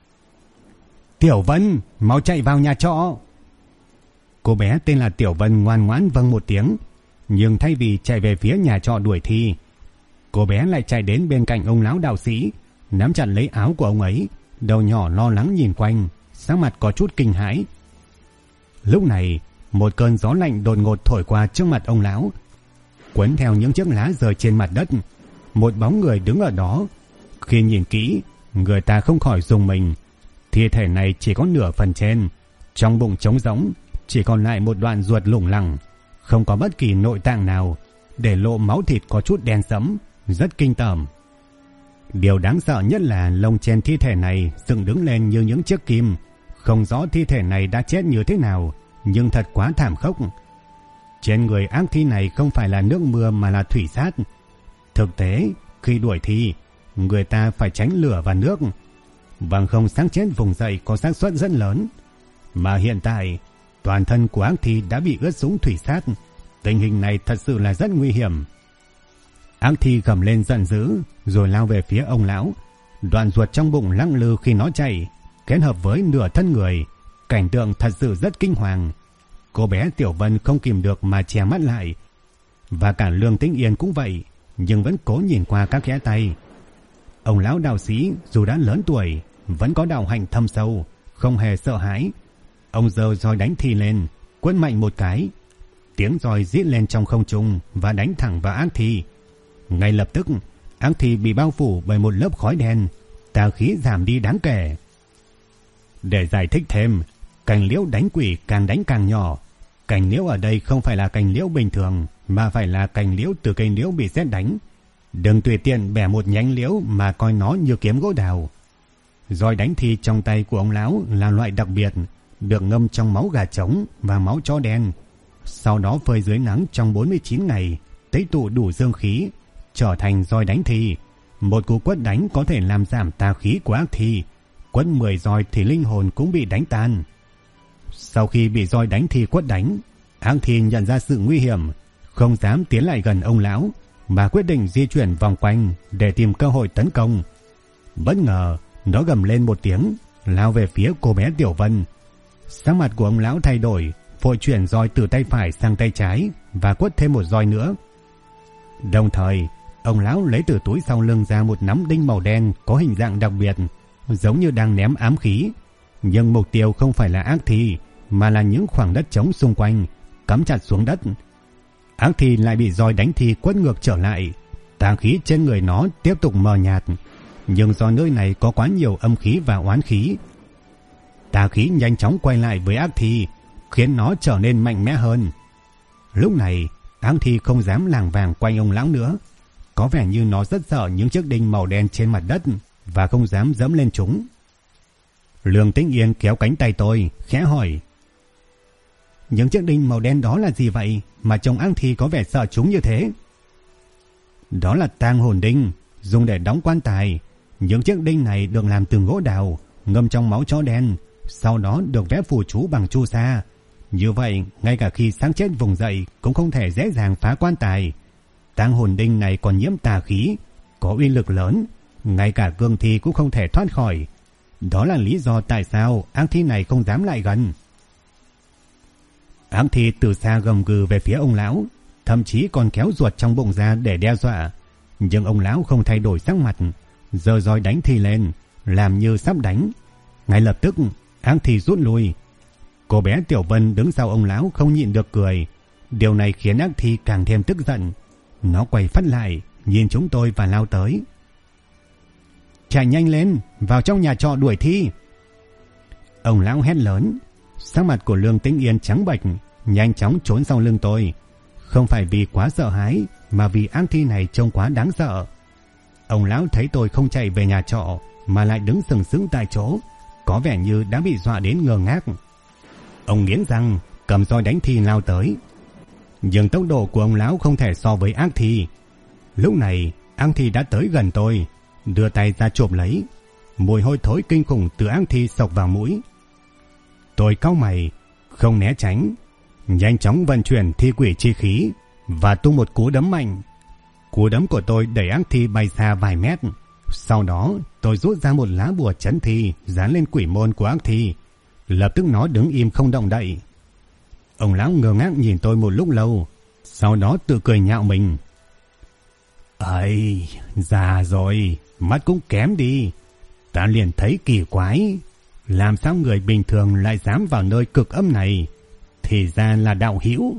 Tiểu Vân, mau chạy vào nhà trọ. Cô bé tên là Tiểu Vân ngoan ngoãn vâng một tiếng, nhưng thay vì chạy về phía nhà trọ đuổi thi, cô bé lại chạy đến bên cạnh ông lão đạo sĩ, nắm chặt lấy áo của ông ấy, đầu nhỏ lo lắng nhìn quanh, sắc mặt có chút kinh hãi. Lúc này, một cơn gió lạnh đột ngột thổi qua trước mặt ông lão, cuốn theo những chiếc lá rơi trên mặt đất. Một bóng người đứng ở đó. Khi nhìn kỹ, người ta không khỏi rùng mình. Thi thể này chỉ có nửa phần trên, trong bụng trống rỗng, chỉ còn lại một đoạn ruột lủng lẳng, không có bất kỳ nội tạng nào, để lộ máu thịt có chút đen sẫm, rất kinh tởm. Điều đáng sợ nhất là lông trên thi thể này dựng đứng lên như những chiếc kim. Không rõ thi thể này đã chết như thế nào, nhưng thật quá thảm khốc. Trên người ác thi này không phải là nước mưa mà là thủy sát. Thực tế, khi đuổi thi, người ta phải tránh lửa và nước, bằng không xác chết vùng dậy có xác suất rất lớn. Mà hiện tại, toàn thân của ác thi đã bị ướt sũng thủy sát. Tình hình này thật sự là rất nguy hiểm. Ác thi gầm lên giận dữ, rồi lao về phía ông lão. Đoạn ruột trong bụng lăng lư khi nó chạy, kết hợp với nửa thân người, cảnh tượng thật sự rất kinh hoàng. Cô bé Tiểu Vân không kìm được mà che mắt lại, và cả Lương Tĩnh Yên cũng vậy, nhưng vẫn cố nhìn qua các kẽ tay. Ông lão đạo sĩ dù đã lớn tuổi, vẫn có đạo hạnh thâm sâu, không hề sợ hãi. Ông giơ roi đánh thi lên, quất mạnh một cái, tiếng roi rít lên trong không trung và đánh thẳng vào ác thi. Ngay lập tức, ác thi bị bao phủ bởi một lớp khói đen, tà khí giảm đi đáng kể. Để giải thích thêm, cành liễu đánh quỷ càng đánh càng nhỏ. Cành liễu ở đây không phải là cành liễu bình thường, mà phải là cành liễu từ cây liễu bị sét đánh. Đừng tùy tiện bẻ một nhánh liễu mà coi nó như kiếm gỗ đào. Roi đánh thi trong tay của ông lão là loại đặc biệt, được ngâm trong máu gà trống và máu chó đen, sau đó phơi dưới nắng trong 49 ngày, tích tụ đủ dương khí, trở thành roi đánh thi. Một cú quất đánh có thể làm giảm tà khí của ác thi, quất 10 roi thì linh hồn cũng bị đánh tan. Sau khi bị roi đánh thì quất đánh, ác thi nhận ra sự nguy hiểm, không dám tiến lại gần ông lão, mà quyết định di chuyển vòng quanh để tìm cơ hội tấn công. Bất ngờ, nó gầm lên một tiếng, lao về phía cô bé Tiểu Vân. Sắc mặt của ông lão thay đổi, vội chuyển roi từ tay phải sang tay trái và quất thêm một roi nữa. Đồng thời, ông lão lấy từ túi sau lưng ra một nắm đinh màu đen có hình dạng đặc biệt, giống như đang ném ám khí. Nhưng mục tiêu không phải là ác thi, mà là những khoảng đất trống xung quanh, cắm chặt xuống đất. Ác thi lại bị roi đánh thi quất ngược trở lại, tà khí trên người nó tiếp tục mờ nhạt. Nhưng do nơi này có quá nhiều âm khí và oán khí, tà khí nhanh chóng quay lại với ác thi, khiến nó trở nên mạnh mẽ hơn. Lúc này, ác thi không dám lảng vảng quanh ông lão nữa, có vẻ như nó rất sợ những chiếc đinh màu đen trên mặt đất và không dám dẫm lên chúng. Lương Tĩnh Yên kéo cánh tay tôi, khẽ hỏi: những chiếc đinh màu đen đó là gì vậy mà trông ác thi có vẻ sợ chúng như thế? Đó là tang hồn đinh, dùng để đóng quan tài. Những chiếc đinh này được làm từ gỗ đào, ngâm trong máu chó đen, sau đó được vẽ phù chú bằng chu sa. Như vậy, ngay cả khi xác chết vùng dậy cũng không thể dễ dàng phá quan tài. Tang hồn đinh này còn nhiễm tà khí, có uy lực lớn, ngay cả cương thi cũng không thể thoát khỏi. Đó là lý do tại sao ác thi này không dám lại gần. Ác thi từ xa gầm gừ về phía ông lão, thậm chí còn kéo ruột trong bụng ra để đe dọa. Nhưng ông lão không thay đổi sắc mặt, giơ roi đánh thi lên, làm như sắp đánh. Ngay lập tức, ác thi rút lui. Cô bé Tiểu Vân đứng sau ông lão không nhịn được cười. Điều này khiến ác thi càng thêm tức giận. Nó quay phát lại, nhìn chúng tôi và lao tới. Chạy nhanh lên, vào trong nhà trọ đuổi thi. Ông lão hét lớn. Sắc mặt của Lương Tĩnh Yên trắng bệch, nhanh chóng trốn sau lưng tôi. Không phải vì quá sợ hãi, mà vì ác thi này trông quá đáng sợ. Ông lão thấy tôi không chạy về nhà trọ, mà lại đứng sừng sững tại chỗ, có vẻ như đã bị dọa đến ngơ ngác. Ông nghiến răng, cầm roi đánh thi lao tới. Nhưng tốc độ của ông lão không thể so với ác thi. Lúc này, ác thi đã tới gần tôi, đưa tay ra chộp lấy. Mùi hôi thối kinh khủng từ ác thi xộc vào mũi. Tôi cau mày, không né tránh, nhanh chóng vận chuyển thi quỷ chi khí và tung một cú đấm mạnh. Cú đấm của tôi đẩy ác thi bay xa vài mét. Sau đó tôi rút ra một lá bùa trấn thi dán lên quỷ môn của ác thi. Lập tức nó đứng im không động đậy. Ông lão ngơ ngác nhìn tôi một lúc lâu, sau đó tự cười nhạo mình. Ây, già rồi, mắt cũng kém đi. Ta liền thấy kỳ quái, làm sao người bình thường lại dám vào nơi cực âm này? Thì ra là đạo hữu.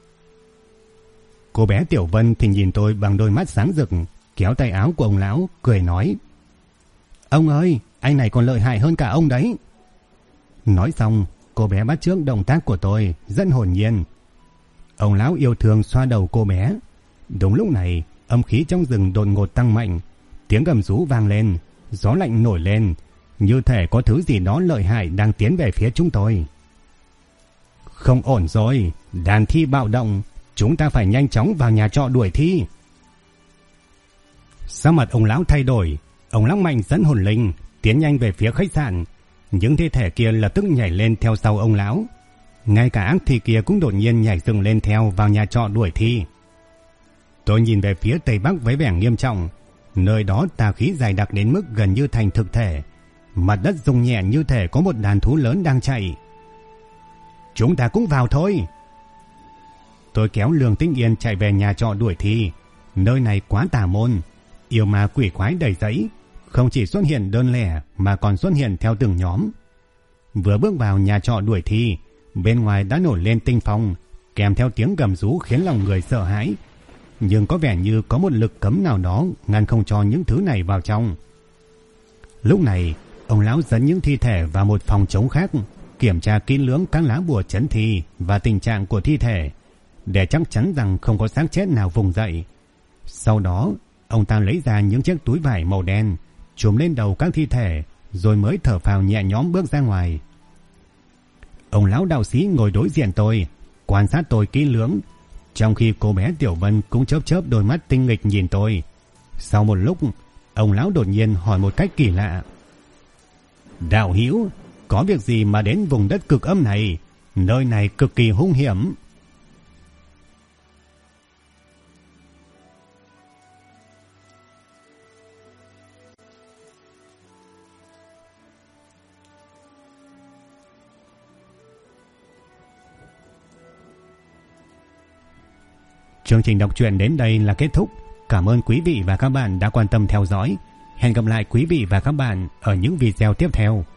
Cô bé Tiểu Vân thì nhìn tôi bằng đôi mắt sáng rực, kéo tay áo của ông lão, cười nói: Ông ơi, anh này còn lợi hại hơn cả ông đấy. Nói xong, cô bé bắt chước động tác của tôi, rất hồn nhiên. Ông lão yêu thương xoa đầu cô bé. Đúng lúc này, âm khí trong rừng đột ngột tăng mạnh, tiếng gầm rú vang lên, gió lạnh nổi lên, như thể có thứ gì đó lợi hại đang tiến về phía chúng tôi. Không ổn rồi, đàn thi bạo động, chúng ta phải nhanh chóng vào nhà trọ đuổi thi. Sắc mặt ông lão thay đổi, ông lão mạnh dẫn hồn linh tiến nhanh về phía khách sạn. Những thi thể kia lập tức nhảy lên theo sau ông lão. Ngay cả ác thi kia cũng đột nhiên nhảy dựng lên theo vào nhà trọ đuổi thi. Tôi nhìn về phía tây bắc với vẻ nghiêm trọng. Nơi đó tà khí dày đặc đến mức gần như thành thực thể. Mặt đất rung nhẹ như thể có một đàn thú lớn đang chạy. Chúng ta cũng vào thôi. Tôi kéo Lương Tĩnh Yên chạy về nhà trọ đuổi thi. Nơi này quá tà môn, yêu ma quỷ quái đầy rẫy, không chỉ xuất hiện đơn lẻ mà còn xuất hiện theo từng nhóm. Vừa bước vào nhà trọ đuổi thi, bên ngoài đã nổi lên tinh phong, kèm theo tiếng gầm rú khiến lòng người sợ hãi. Nhưng có vẻ như có một lực cấm nào đó ngăn không cho những thứ này vào trong. Lúc này, ông lão dẫn những thi thể vào một phòng trống khác, kiểm tra kỹ lưỡng các lá bùa trấn thi và tình trạng của thi thể, để chắc chắn rằng không có xác chết nào vùng dậy. Sau đó, ông ta lấy ra những chiếc túi vải màu đen, trùm lên đầu các thi thể, rồi mới thở phào nhẹ nhõm bước ra ngoài. Ông lão đạo sĩ ngồi đối diện tôi, quan sát tôi kỹ lưỡng, trong khi cô bé Tiểu Vân cũng chớp chớp đôi mắt tinh nghịch nhìn tôi. Sau một lúc, ông lão đột nhiên hỏi một cách kỳ lạ: Đạo hữu, có việc gì mà đến vùng đất cực âm này? Nơi này cực kỳ hung hiểm. Chương trình đọc truyện đến đây là kết thúc. Cảm ơn quý vị và các bạn đã quan tâm theo dõi. Hẹn gặp lại quý vị và các bạn ở những video tiếp theo.